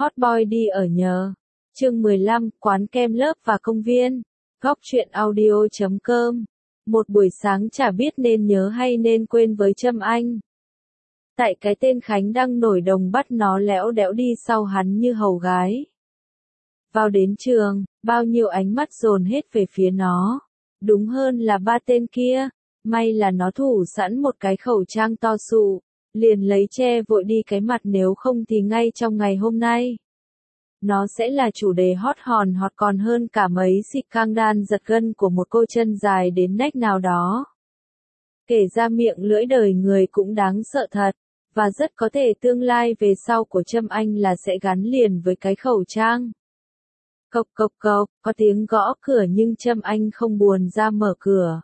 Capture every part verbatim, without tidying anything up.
Hot boy đi ở nhờ. Chương mười lăm, quán kem lớp và công viên. Góc truyện audio chấm com. Một buổi sáng chả biết nên nhớ hay nên quên với Trâm Anh. Tại cái tên Khánh Đăng nổi đồng bắt nó lẽo đẽo đi sau hắn như hầu gái. Vào đến trường, bao nhiêu ánh mắt dồn hết về phía nó. Đúng hơn là ba tên kia. May là nó thủ sẵn một cái khẩu trang to sụ. Liền lấy che vội đi cái mặt, nếu không thì ngay trong ngày hôm nay. Nó sẽ là chủ đề hot hòn hot còn hơn cả mấy xịt căng đan giật gân của một cô chân dài đến nách nào đó. Kể ra miệng lưỡi đời người cũng đáng sợ thật, và rất có thể tương lai về sau của Trâm Anh là sẽ gắn liền với cái khẩu trang. Cộc cộc cộc, có tiếng gõ cửa nhưng Trâm Anh không buồn ra mở cửa.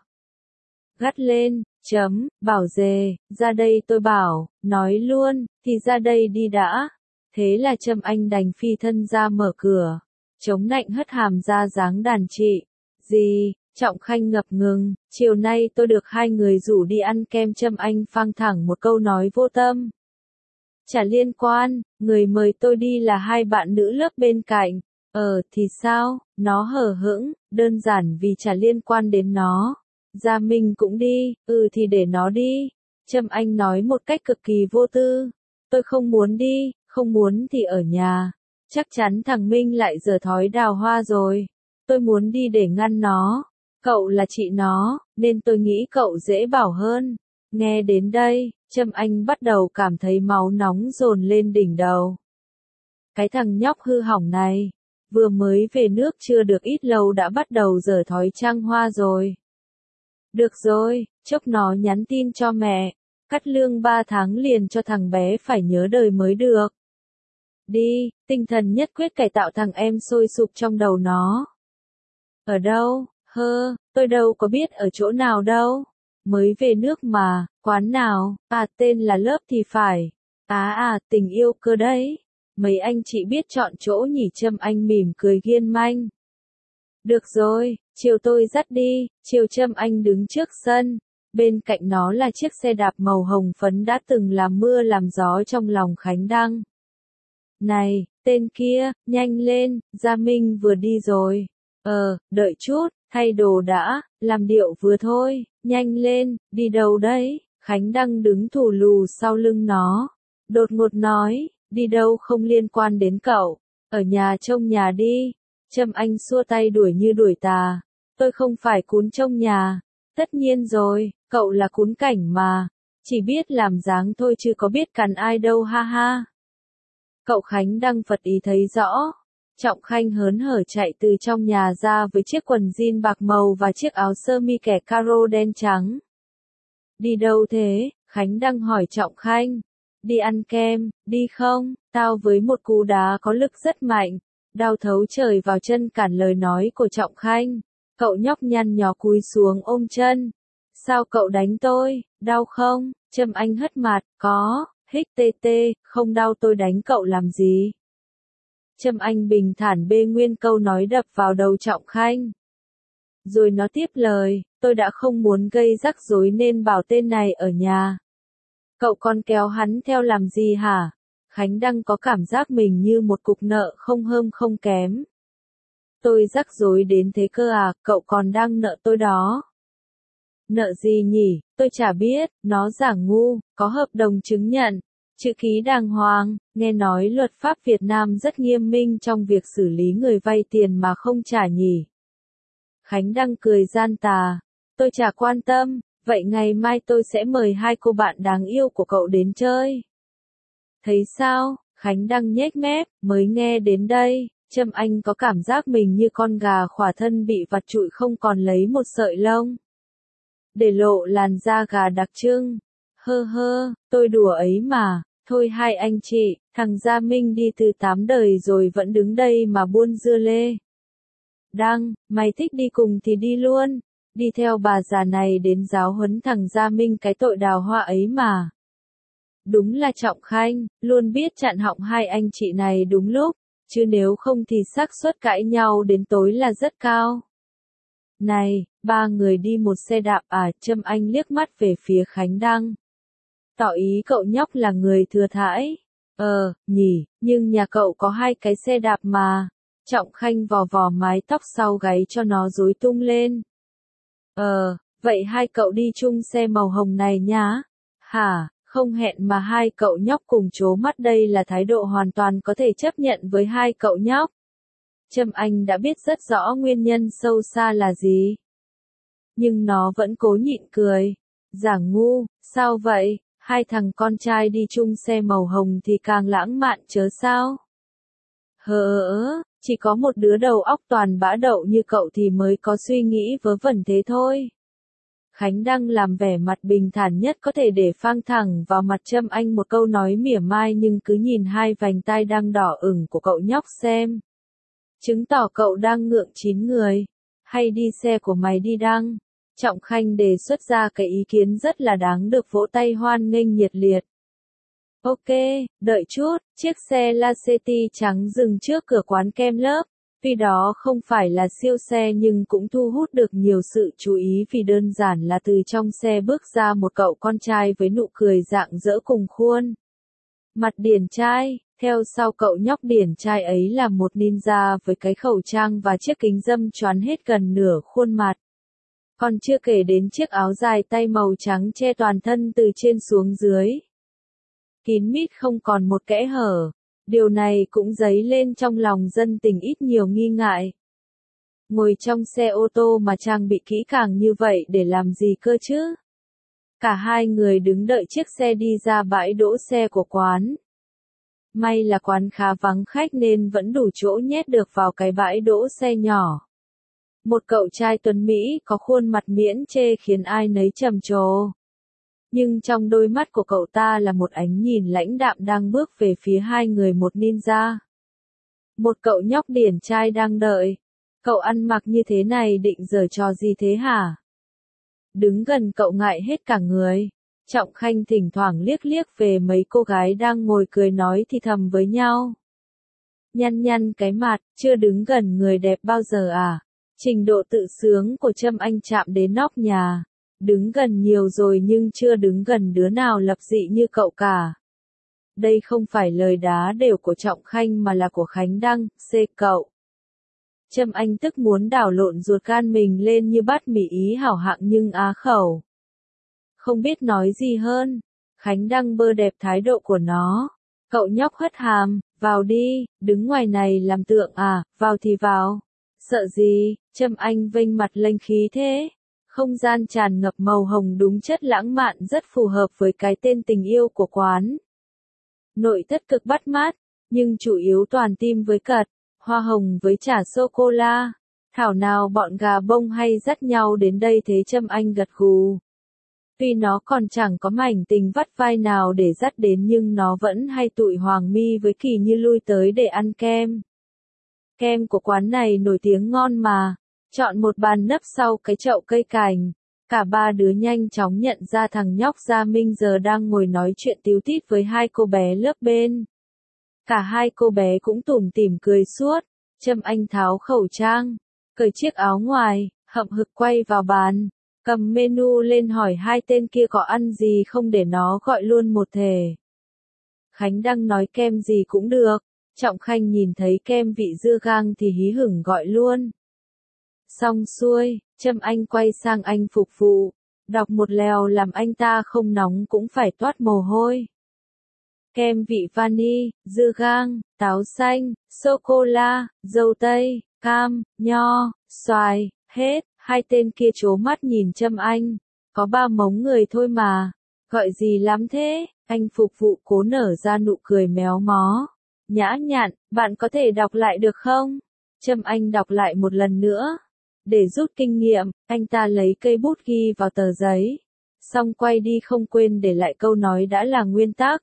Gắt lên, chấm, bảo dề, ra đây tôi bảo, nói luôn, thì ra đây đi đã. Thế là Trâm Anh đành phi thân ra mở cửa, chống nạnh hất hàm ra dáng đàn chị. Gì, Trọng Khanh ngập ngừng, chiều nay tôi được hai người rủ đi ăn kem. Trâm Anh phang thẳng một câu nói vô tâm. Chả liên quan, người mời tôi đi là hai bạn nữ lớp bên cạnh. Ờ thì sao, nó hờ hững, đơn giản vì chả liên quan đến nó. Gia Minh cũng đi, ừ thì để nó đi. Trâm Anh nói một cách cực kỳ vô tư. Tôi không muốn đi, không muốn thì ở nhà. Chắc chắn thằng Minh lại giở thói đào hoa rồi. Tôi muốn đi để ngăn nó. Cậu là chị nó, nên tôi nghĩ cậu dễ bảo hơn. Nghe đến đây, Trâm Anh bắt đầu cảm thấy máu nóng dồn lên đỉnh đầu. Cái thằng nhóc hư hỏng này, vừa mới về nước chưa được ít lâu đã bắt đầu giở thói trăng hoa rồi. Được rồi, chốc nó nhắn tin cho mẹ, cắt lương ba tháng liền cho thằng bé phải nhớ đời mới được. Đi, tinh thần nhất quyết cải tạo thằng em sôi sục trong đầu nó. Ở đâu, hơ, tôi đâu có biết ở chỗ nào đâu. Mới về nước mà, quán nào, à tên là lớp thì phải. À à, tình yêu cơ đấy. Mấy anh chị biết chọn chỗ nhỉ? Trâm Anh mỉm cười ghiên manh. Được rồi, chiều tôi dắt đi. Chiều Trâm Anh đứng trước sân. Bên cạnh nó là chiếc xe đạp màu hồng phấn đã từng làm mưa làm gió trong lòng Khánh Đăng. Này, tên kia, nhanh lên, Gia Minh vừa đi rồi. Ờ, đợi chút, thay đồ đã, làm điệu vừa thôi, nhanh lên, đi đâu đấy? Khánh Đăng đứng thù lù sau lưng nó. Đột ngột nói, đi đâu không liên quan đến cậu, ở nhà trông nhà đi. Trâm Anh xua tay đuổi như đuổi tà. Tôi không phải cún trông nhà. Tất nhiên rồi, cậu là cún cảnh mà. Chỉ biết làm dáng thôi chứ có biết cắn ai đâu ha ha. Cậu Khánh Đăng phật ý thấy rõ. Trọng Khanh hớn hở chạy từ trong nhà ra với chiếc quần jean bạc màu và chiếc áo sơ mi kẻ caro đen trắng. Đi đâu thế? Khánh Đăng hỏi Trọng Khanh. Đi ăn kem, đi không? Tao với một cú đá có lực rất mạnh, đau thấu trời vào chân cản lời nói của Trọng Khanh. Cậu nhóc nhăn nhó cúi xuống ôm chân. Sao cậu đánh tôi, đau không? Trâm Anh hất mặt, có, hích tê tê, không đau tôi đánh cậu làm gì? Trâm Anh bình thản bê nguyên câu nói đập vào đầu Trọng Khanh. Rồi nó tiếp lời, tôi đã không muốn gây rắc rối nên bảo tên này ở nhà. Cậu còn kéo hắn theo làm gì hả? Khánh Đăng có cảm giác mình như một cục nợ không hơm không kém. Tôi rắc rối đến thế cơ à, cậu còn đang nợ tôi đó. Nợ gì nhỉ, tôi chả biết, nó giả ngu, có hợp đồng chứng nhận, chữ ký đàng hoàng, nghe nói luật pháp Việt Nam rất nghiêm minh trong việc xử lý người vay tiền mà không trả nhỉ. Khánh Đăng cười gian tà, tôi chả quan tâm, vậy ngày mai tôi sẽ mời hai cô bạn đáng yêu của cậu đến chơi. Thấy sao, Khánh Đăng nhếch mép, mới nghe đến đây. Trâm Anh có cảm giác mình như con gà khỏa thân bị vặt trụi không còn lấy một sợi lông. Để lộ làn da gà đặc trưng. Hơ hơ, tôi đùa ấy mà. Thôi hai anh chị, thằng Gia Minh đi từ tám đời rồi vẫn đứng đây mà buôn dưa lê. Đăng, mày thích đi cùng thì đi luôn. Đi theo bà già này đến giáo huấn thằng Gia Minh cái tội đào hoa ấy mà. Đúng là Trọng Khanh, luôn biết chặn họng hai anh chị này đúng lúc. Chứ nếu không thì xác suất cãi nhau đến tối là rất cao. Này, ba người đi một xe đạp à? Trâm Anh liếc mắt về phía Khánh Đăng. Tỏ ý cậu nhóc là người thừa thãi. Ờ, nhỉ, nhưng nhà cậu có hai cái xe đạp mà. Trọng Khanh vò vò mái tóc sau gáy cho nó rối tung lên. Ờ, vậy hai cậu đi chung xe màu hồng này nhá. Hả, không hẹn mà hai cậu nhóc cùng trố mắt, đây là thái độ hoàn toàn có thể chấp nhận với hai cậu nhóc. Trâm Anh đã biết rất rõ nguyên nhân sâu xa là gì. Nhưng nó vẫn cố nhịn cười. Giả ngu, sao vậy, hai thằng con trai đi chung xe màu hồng thì càng lãng mạn chớ sao. Hờ, chỉ có một đứa đầu óc toàn bã đậu như cậu thì mới có suy nghĩ vớ vẩn thế thôi. Khánh Đăng làm vẻ mặt bình thản nhất có thể để phang thẳng vào mặt Trâm Anh một câu nói mỉa mai, nhưng cứ nhìn hai vành tai đang đỏ ửng của cậu nhóc xem. Chứng tỏ cậu đang ngượng chín người. Hay đi xe của mày đi Đăng. Trọng Khanh đề xuất ra cái ý kiến rất là đáng được vỗ tay hoan nghênh nhiệt liệt. Ok, đợi chút, chiếc xe Lacetti trắng dừng trước cửa quán kem lớp. Tuy đó không phải là siêu xe nhưng cũng thu hút được nhiều sự chú ý vì đơn giản là từ trong xe bước ra một cậu con trai với nụ cười rạng rỡ cùng khuôn mặt điển trai. Theo sau cậu nhóc điển trai ấy là một ninja với cái khẩu trang và chiếc kính râm choán hết gần nửa khuôn mặt. Còn chưa kể đến chiếc áo dài tay màu trắng che toàn thân từ trên xuống dưới. Kín mít không còn một kẽ hở. Điều này cũng dấy lên trong lòng dân tình ít nhiều nghi ngại. Ngồi trong xe ô tô mà trang bị kỹ càng như vậy để làm gì cơ chứ? Cả hai người đứng đợi chiếc xe đi ra bãi đỗ xe của quán. May là quán khá vắng khách nên vẫn đủ chỗ nhét được vào cái bãi đỗ xe nhỏ. Một cậu trai tuấn Mỹ có khuôn mặt miễn chê khiến ai nấy trầm trồ. Nhưng trong đôi mắt của cậu ta là một ánh nhìn lãnh đạm đang bước về phía hai người, một ninja. Một cậu nhóc điển trai đang đợi. Cậu ăn mặc như thế này định giở trò gì thế hả? Đứng gần cậu ngại hết cả người. Trọng Khanh thỉnh thoảng liếc liếc về mấy cô gái đang ngồi cười nói thì thầm với nhau. Nhăn nhăn cái mặt, chưa đứng gần người đẹp bao giờ à? Trình độ tự sướng của Trâm Anh chạm đến nóc nhà. Đứng gần nhiều rồi nhưng chưa đứng gần đứa nào lập dị như cậu cả. Đây không phải lời đá đều của Trọng Khanh mà là của Khánh Đăng, xê cậu. Trâm Anh tức muốn đảo lộn ruột gan mình lên như bát mì ý hảo hạng nhưng á khẩu. Không biết nói gì hơn. Khánh Đăng bơ đẹp thái độ của nó. Cậu nhóc hất hàm, vào đi, đứng ngoài này làm tượng à, vào thì vào. Sợ gì, Trâm Anh vênh mặt lênh khí thế. Không gian tràn ngập màu hồng đúng chất lãng mạn, rất phù hợp với cái tên tình yêu của quán. Nội thất cực bắt mắt, nhưng chủ yếu toàn tim với cật, hoa hồng với trà sô-cô-la. Thảo nào bọn gà bông hay dắt nhau đến đây thế, Trâm Anh gật gù. Tuy nó còn chẳng có mảnh tình vắt vai nào để dắt đến nhưng nó vẫn hay tụi Hoàng My với Kỳ Như lui tới để ăn kem. Kem của quán này nổi tiếng ngon mà. Chọn một bàn nấp sau cái chậu cây cảnh. Cả ba đứa nhanh chóng nhận ra thằng nhóc Gia Minh giờ đang ngồi nói chuyện tíu tít với hai cô bé lớp bên. Cả hai cô bé cũng tủm tỉm cười suốt. Trâm Anh tháo khẩu trang, cởi chiếc áo ngoài, hậm hực quay vào bàn, cầm menu lên hỏi hai tên kia có ăn gì không để nó gọi luôn một thể. Khánh Đăng nói kem gì cũng được. Trọng Khanh nhìn thấy kem vị dưa gang thì hí hửng gọi luôn. Xong xuôi, Trâm Anh quay sang anh phục vụ, đọc một lèo làm anh ta không nóng cũng phải toát mồ hôi. Kem vị vani, dưa gang, táo xanh, sô-cô-la, dâu tây, cam, nho, xoài, hết. Hai tên kia trố mắt nhìn Trâm Anh. Có ba mống người thôi mà. Gọi gì lắm thế? Anh phục vụ cố nở ra nụ cười méo mó. Nhã nhặn, bạn có thể đọc lại được không? Trâm Anh đọc lại một lần nữa. Để rút kinh nghiệm, anh ta lấy cây bút ghi vào tờ giấy. Xong quay đi không quên để lại câu nói đã là nguyên tắc.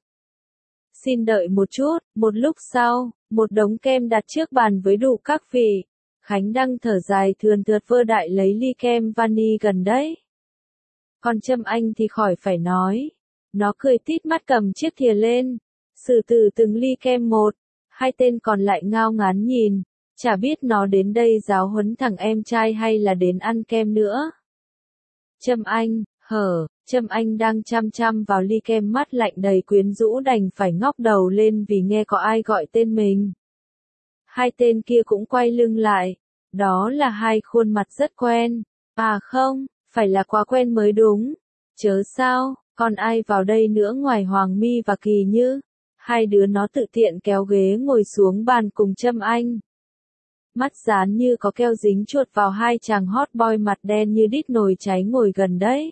Xin đợi một chút, một lúc sau, một đống kem đặt trước bàn với đủ các vị. Khánh Đăng thở dài thườn thượt vơ đại lấy ly kem vani gần đấy. Còn Trâm Anh thì khỏi phải nói. Nó cười tít mắt cầm chiếc thìa lên. Xử từ từng ly kem một. Hai tên còn lại ngao ngán nhìn. Chả biết nó đến đây giáo huấn thằng em trai hay là đến ăn kem nữa. Trâm Anh, hở, Trâm Anh đang chăm chăm vào ly kem, mắt lạnh đầy quyến rũ, đành phải ngóc đầu lên vì nghe có ai gọi tên mình. Hai tên kia cũng quay lưng lại. Đó là hai khuôn mặt rất quen. À không, phải là quá quen mới đúng. Chớ sao, còn ai vào đây nữa ngoài Hoàng My và Kỳ Như? Hai đứa nó tự tiện kéo ghế ngồi xuống bàn cùng Trâm Anh. Mắt dán như có keo dính chuột vào hai chàng hot boy mặt đen như đít nồi cháy ngồi gần đấy.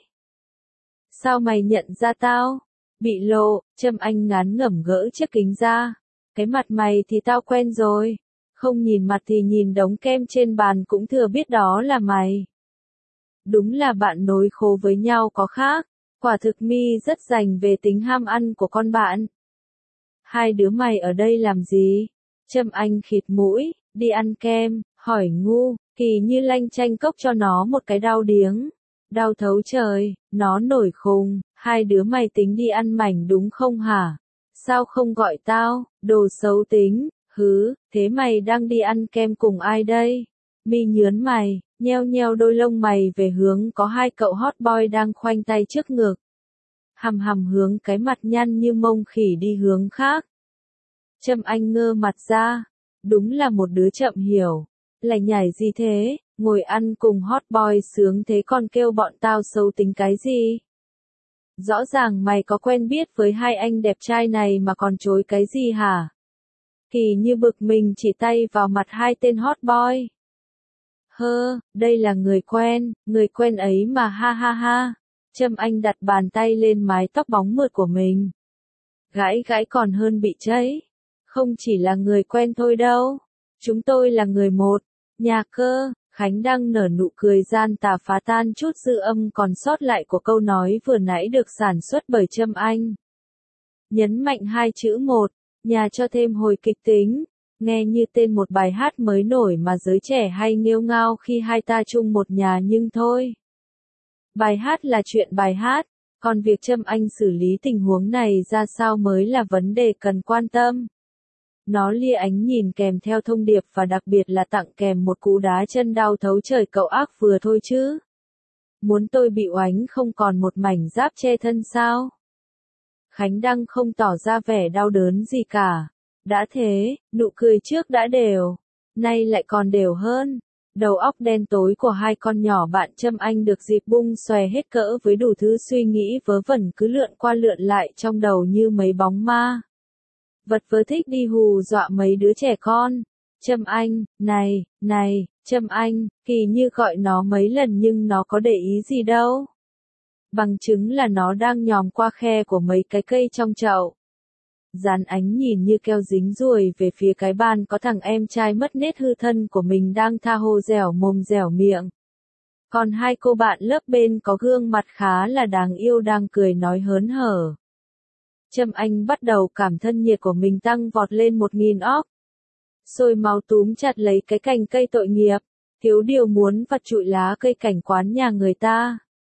Sao mày nhận ra tao? Bị lộ, Trâm Anh ngán ngẩm gỡ chiếc kính ra. Cái mặt mày thì tao quen rồi. Không nhìn mặt thì nhìn đống kem trên bàn cũng thừa biết đó là mày. Đúng là bạn nối khố với nhau có khác. Quả thực My rất rành về tính ham ăn của con bạn. Hai đứa mày ở đây làm gì? Trâm Anh khịt mũi, đi ăn kem, hỏi ngu. Kỳ Như lanh chanh cốc cho nó một cái đau điếng. Đau thấu trời, nó nổi khùng. Hai đứa mày tính đi ăn mảnh đúng không hả? Sao không gọi tao, đồ xấu tính, hứ, thế mày đang đi ăn kem cùng ai đây? My nhớn mày, nheo nheo đôi lông mày về hướng có hai cậu hot boy đang khoanh tay trước ngực. Hằm hằm hướng cái mặt nhăn như mông khỉ đi hướng khác. Trâm Anh ngơ mặt ra, đúng là một đứa chậm hiểu. Lại nhảy gì thế, ngồi ăn cùng hot boy sướng thế còn kêu bọn tao xấu tính cái gì? Rõ ràng mày có quen biết với hai anh đẹp trai này mà còn chối cái gì hả? Kỳ Như bực mình chỉ tay vào mặt hai tên hot boy. Hơ, đây là người quen, người quen ấy mà ha ha ha. Trâm Anh đặt bàn tay lên mái tóc bóng mượt của mình. Gãi gãi còn hơn bị cháy. Không chỉ là người quen thôi đâu. Chúng tôi là người một. Nhà cơ, Khánh đang nở nụ cười gian tà phá tan chút dư âm còn sót lại của câu nói vừa nãy được sản xuất bởi Trâm Anh. Nhấn mạnh hai chữ một, nhà cho thêm hồi kịch tính. Nghe như tên một bài hát mới nổi mà giới trẻ hay nghêu ngao khi hai ta chung một nhà nhưng thôi. Bài hát là chuyện bài hát, còn việc Trâm Anh xử lý tình huống này ra sao mới là vấn đề cần quan tâm. Nó lia ánh nhìn kèm theo thông điệp và đặc biệt là tặng kèm một cú đá chân đau thấu trời cậu ác vừa thôi chứ. Muốn tôi bị oánh không còn một mảnh giáp che thân sao? Khánh Đăng không tỏ ra vẻ đau đớn gì cả. Đã thế, nụ cười trước đã đều, nay lại còn đều hơn. Đầu óc đen tối của hai con nhỏ bạn Trâm Anh được dịp bung xòe hết cỡ với đủ thứ suy nghĩ vớ vẩn cứ lượn qua lượn lại trong đầu như mấy bóng ma. Vật vớ thích đi hù dọa mấy đứa trẻ con. Trâm Anh, này, này, Trâm Anh, Kỳ Như gọi nó mấy lần nhưng nó có để ý gì đâu. Bằng chứng là nó đang nhòm qua khe của mấy cái cây trong chậu. Dán ánh nhìn như keo dính ruồi về phía cái bàn có thằng em trai mất nết hư thân của mình đang tha hồ dẻo mồm dẻo miệng. Còn hai cô bạn lớp bên có gương mặt khá là đáng yêu đang cười nói hớn hở. Trâm Anh bắt đầu cảm thân nhiệt của mình tăng vọt lên một nghìn óc. Sôi máu túm chặt lấy cái cành cây tội nghiệp, thiếu điều muốn vặt trụi lá cây cảnh quán nhà người ta.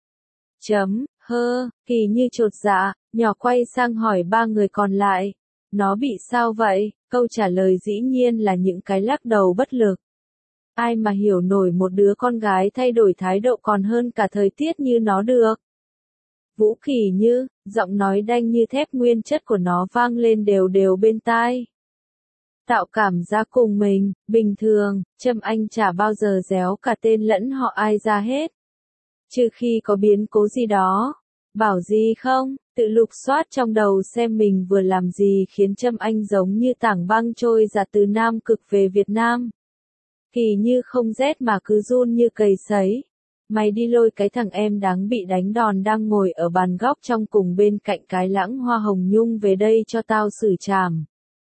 Chấm, hơ, Kỳ Như chột dạ, nhỏ quay sang hỏi ba người còn lại. Nó bị sao vậy? Câu trả lời dĩ nhiên là những cái lắc đầu bất lực. Ai mà hiểu nổi một đứa con gái thay đổi thái độ còn hơn cả thời tiết như nó được. Vũ Kỳ Như, giọng nói đanh như thép nguyên chất của nó vang lên đều đều bên tai. Tạo cảm giác cùng mình, bình thường, Trâm Anh chả bao giờ réo cả tên lẫn họ ai ra hết. Trừ khi có biến cố gì đó. Bảo gì không, tự lục soát trong đầu xem mình vừa làm gì khiến Trâm Anh giống như tảng băng trôi giạt từ Nam Cực về Việt Nam. Kỳ Như không rét mà cứ run như cầy sấy. Mày đi lôi cái thằng em đáng bị đánh đòn đang ngồi ở bàn góc trong cùng bên cạnh cái lãng hoa hồng nhung về đây cho tao xử trảm.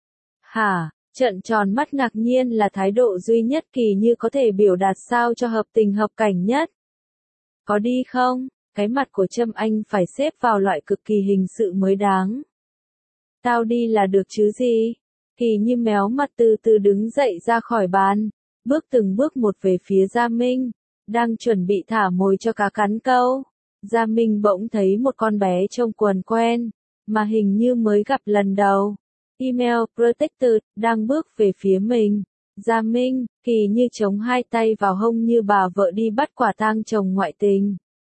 Hả, trợn tròn mắt ngạc nhiên là thái độ duy nhất Kỳ Như có thể biểu đạt sao cho hợp tình hợp cảnh nhất. Có đi không? Cái mặt của Trâm Anh phải xếp vào loại cực kỳ hình sự mới đáng. Tao đi là được chứ gì? Kỳ Như méo mặt từ từ đứng dậy ra khỏi bàn, bước từng bước một về phía Gia Minh, đang chuẩn bị thả mồi cho cá cắn câu. Gia Minh bỗng thấy một con bé trông quần quen, mà hình như mới gặp lần đầu. Email Protected, đang bước về phía mình. Gia Minh, Kỳ Như chống hai tay vào hông như bà vợ đi bắt quả tang chồng ngoại tình.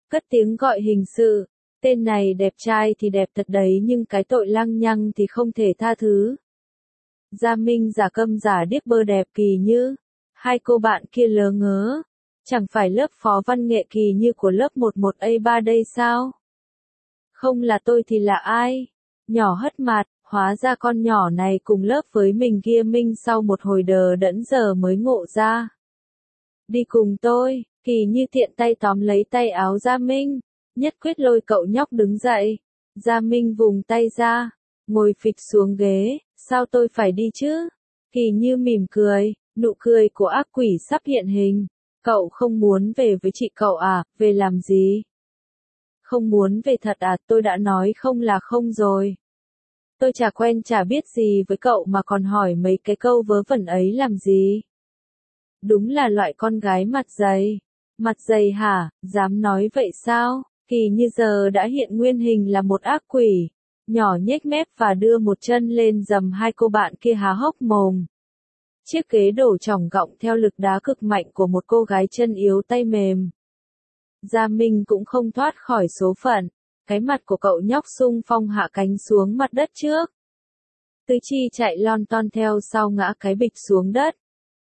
Cất tiếng gọi hình sự. Tên này đẹp trai thì đẹp thật đấy nhưng cái tội lăng nhăng thì không thể tha thứ. Gia Minh giả câm giả điếc bơ đẹp Kỳ Như. Hai cô bạn kia lớ ngớ. Chẳng phải lớp phó văn nghệ Kỳ Như của lớp mười một A ba đây sao? Không là tôi thì là ai? Nhỏ hất mặt, hóa ra con nhỏ này cùng lớp với mình kia Minh sau một hồi đờ đẫn giờ mới ngộ ra. Đi cùng tôi, Kỳ Như tiện tay tóm lấy tay áo Gia Minh, nhất quyết lôi cậu nhóc đứng dậy. Gia Minh vùng tay ra, ngồi phịch xuống ghế, sao tôi phải đi chứ? Kỳ Như mỉm cười, nụ cười của ác quỷ sắp hiện hình. Cậu không muốn về với chị cậu à, về làm gì? Không muốn về thật à, tôi đã nói không là không rồi. Tôi chả quen chả biết gì với cậu mà còn hỏi mấy cái câu vớ vẩn ấy làm gì? Đúng là loại con gái mặt dày. Mặt dày hả, dám nói vậy sao? Kỳ Như giờ đã hiện nguyên hình là một ác quỷ. Nhỏ nhếch mép và đưa một chân lên dầm hai cô bạn kia há hốc mồm. Chiếc ghế đổ trỏng gọng theo lực đá cực mạnh của một cô gái chân yếu tay mềm. Gia Minh cũng không thoát khỏi số phận. Cái mặt của cậu nhóc xung phong hạ cánh xuống mặt đất trước. Tư Chi chạy lon ton theo sau ngã cái bịch xuống đất.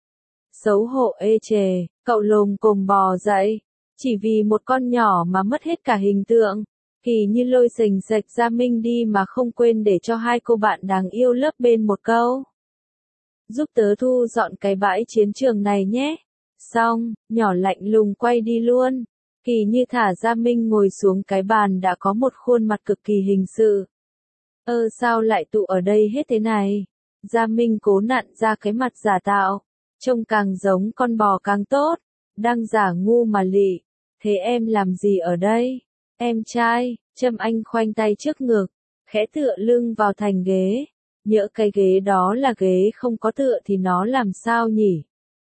Xấu hổ ê chề, cậu lồm cồm bò dậy. Chỉ vì một con nhỏ mà mất hết cả hình tượng. Kỳ Như lôi sềnh sệch Gia Minh đi mà không quên để cho hai cô bạn đáng yêu lớp bên một câu. Giúp tớ thu dọn cái bãi chiến trường này nhé. Xong, nhỏ lạnh lùng quay đi luôn. Kỳ Như thả Gia Minh ngồi xuống cái bàn đã có một khuôn mặt cực kỳ hình sự. Ơ sao lại tụ ở đây hết thế này? Gia Minh cố nặn ra cái mặt giả tạo. Trông càng giống con bò càng tốt. Đang giả ngu mà lị. Thế em làm gì ở đây? Em trai, Trâm Anh khoanh tay trước ngực. Khẽ tựa lưng vào thành ghế. Nhỡ cái ghế đó là ghế không có tựa thì nó làm sao nhỉ?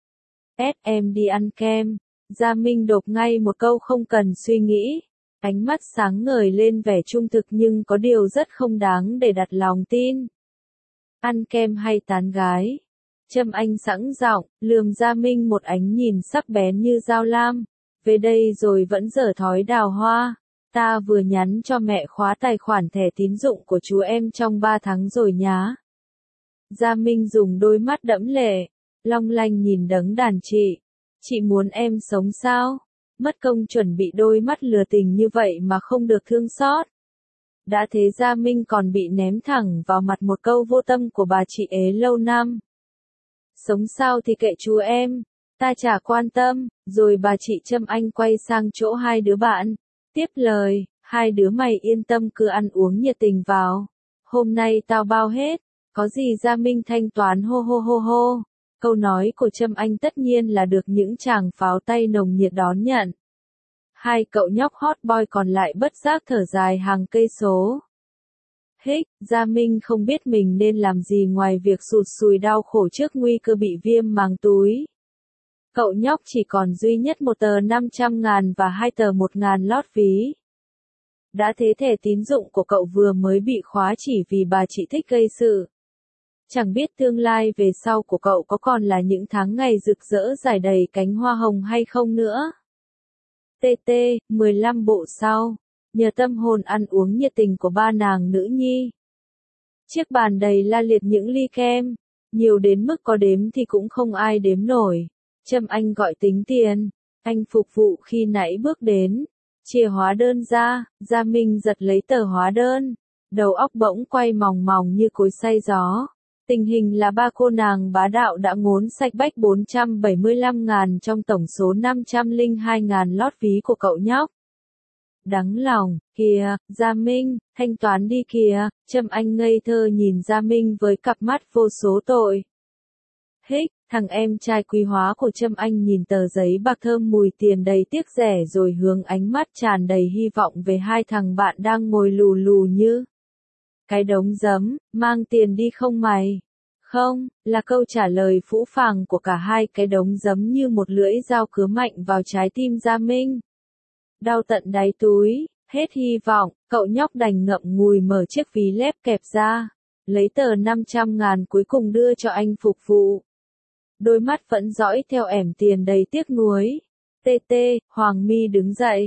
Ép em đi ăn kem. Gia Minh đột ngay một câu không cần suy nghĩ. Ánh mắt sáng ngời lên vẻ trung thực nhưng có điều rất không đáng để đặt lòng tin. Ăn kem hay tán gái? Trâm Anh sẵn giọng, lườm Gia Minh một ánh nhìn sắc bén như dao lam. Về đây rồi vẫn dở thói đào hoa. Ta vừa nhắn cho mẹ khóa tài khoản thẻ tín dụng của chú em trong ba tháng rồi nhá. Gia Minh dùng đôi mắt đẫm lệ, long lanh nhìn đấng đàn chị. Chị muốn em sống sao? Mất công chuẩn bị đôi mắt lừa tình như vậy mà không được thương xót. Đã thế Gia Minh còn bị ném thẳng vào mặt một câu vô tâm của bà chị ế lâu năm. Sống sao thì kệ chú em, ta chả quan tâm. Rồi bà chị Trâm Anh quay sang chỗ hai đứa bạn. Tiếp lời, hai đứa mày yên tâm cứ ăn uống nhiệt tình vào. Hôm nay tao bao hết, có gì Gia Minh thanh toán hô hô hô hô. Câu nói của Trâm Anh tất nhiên là được những chàng pháo tay nồng nhiệt đón nhận. Hai cậu nhóc hot boy còn lại bất giác thở dài hàng cây số. Hích, Gia Minh không biết mình nên làm gì ngoài việc sụt sùi đau khổ trước nguy cơ bị viêm màng túi. Cậu nhóc chỉ còn duy nhất một tờ năm trăm ngàn và hai tờ một ngàn lót ví. Đã thế thẻ tín dụng của cậu vừa mới bị khóa chỉ vì bà chị thích gây sự. Chẳng biết tương lai về sau của cậu có còn là những tháng ngày rực rỡ rải đầy cánh hoa hồng hay không nữa. tê tê, mười lăm bộ sau. Nhờ tâm hồn ăn uống nhiệt tình của ba nàng nữ nhi. Chiếc bàn đầy la liệt những ly kem. Nhiều đến mức có đếm thì cũng không ai đếm nổi. Trâm Anh gọi tính tiền. Anh phục vụ khi nãy bước đến. Chìa hóa đơn ra, Gia Minh giật lấy tờ hóa đơn. Đầu óc bỗng quay mòng mòng như cối xay gió. Tình hình là ba cô nàng bá đạo đã ngốn sạch bách bốn trăm bảy mươi lăm ngàn trong tổng số năm trăm lẻ hai ngàn lót ví của cậu nhóc. Đắng lòng, kìa, Gia Minh, thanh toán đi kìa. Trâm Anh ngây thơ nhìn Gia Minh với cặp mắt vô số tội. Hích, thằng em trai quý hóa của Trâm Anh nhìn tờ giấy bạc thơm mùi tiền đầy tiếc rẻ rồi hướng ánh mắt tràn đầy hy vọng về hai thằng bạn đang ngồi lù lù như cái đống giấm, mang tiền đi không mày? Không, là câu trả lời phũ phàng của cả hai cái đống giấm như một lưỡi dao cứa mạnh vào trái tim Gia Minh. Đau tận đáy túi, hết hy vọng, cậu nhóc đành ngậm ngùi mở chiếc ví lép kẹp ra, lấy tờ năm trăm ngàn cuối cùng đưa cho anh phục vụ. Đôi mắt vẫn dõi theo ẻm tiền đầy tiếc nuối. Tê tê, Hoàng My đứng dậy,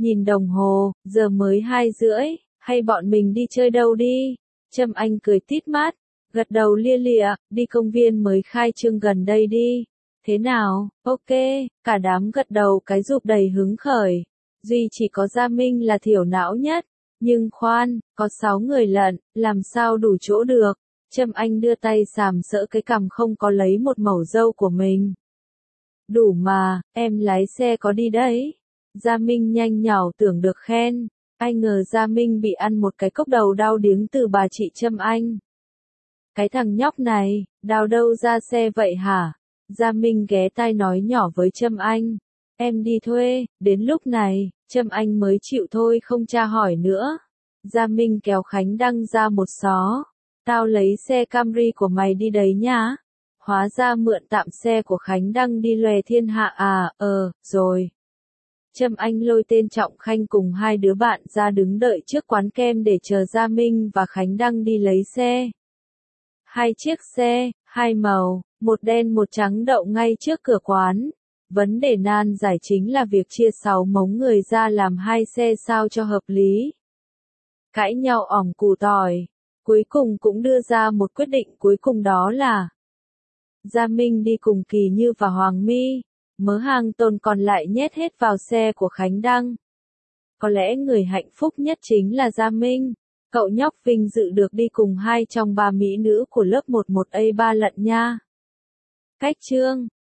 Nhìn đồng hồ, giờ mới hai rưỡi, hay bọn mình đi chơi đâu đi? Trâm Anh cười tít mắt, gật đầu lia lịa, đi công viên mới khai trương gần đây đi. Thế nào, ok, cả đám gật đầu cái rụp đầy hứng khởi. Duy chỉ có Gia Minh là thiểu não nhất. Nhưng khoan, có sáu người lận, làm sao đủ chỗ được? Trâm Anh đưa tay sàm sỡ cái cằm không có lấy một mẩu râu của mình. Đủ mà, em lái xe có đi đấy. Gia Minh nhanh nhảu tưởng được khen. Ai ngờ Gia Minh bị ăn một cái cốc đầu đau điếng từ bà chị Trâm Anh. Cái thằng nhóc này, đào đâu ra xe vậy hả? Gia Minh ghé tai nói nhỏ với Trâm Anh. Em đi thuê, đến lúc này, Trâm Anh mới chịu thôi không tra hỏi nữa. Gia Minh kéo Khánh Đăng ra một xó. Tao lấy xe Camry của mày đi đấy nhá. Hóa ra mượn tạm xe của Khánh Đăng đi lòe thiên hạ à, ờ, rồi. Trâm Anh lôi tên Trọng Khanh cùng hai đứa bạn ra đứng đợi trước quán kem để chờ Gia Minh và Khánh Đăng đi lấy xe. Hai chiếc xe, hai màu, một đen một trắng đậu ngay trước cửa quán. Vấn đề nan giải chính là việc chia sáu mống người ra làm hai xe sao cho hợp lý. Cãi nhau ỏng củ tỏi. Cuối cùng cũng đưa ra một quyết định cuối cùng đó là Gia Minh đi cùng Kỳ Như và Hoàng My. Mớ hàng tồn còn lại nhét hết vào xe của Khánh Đăng. Có lẽ người hạnh phúc nhất chính là Gia Minh. Cậu nhóc vinh dự được đi cùng hai trong ba mỹ nữ của lớp một một A ba lận nha. Cách chương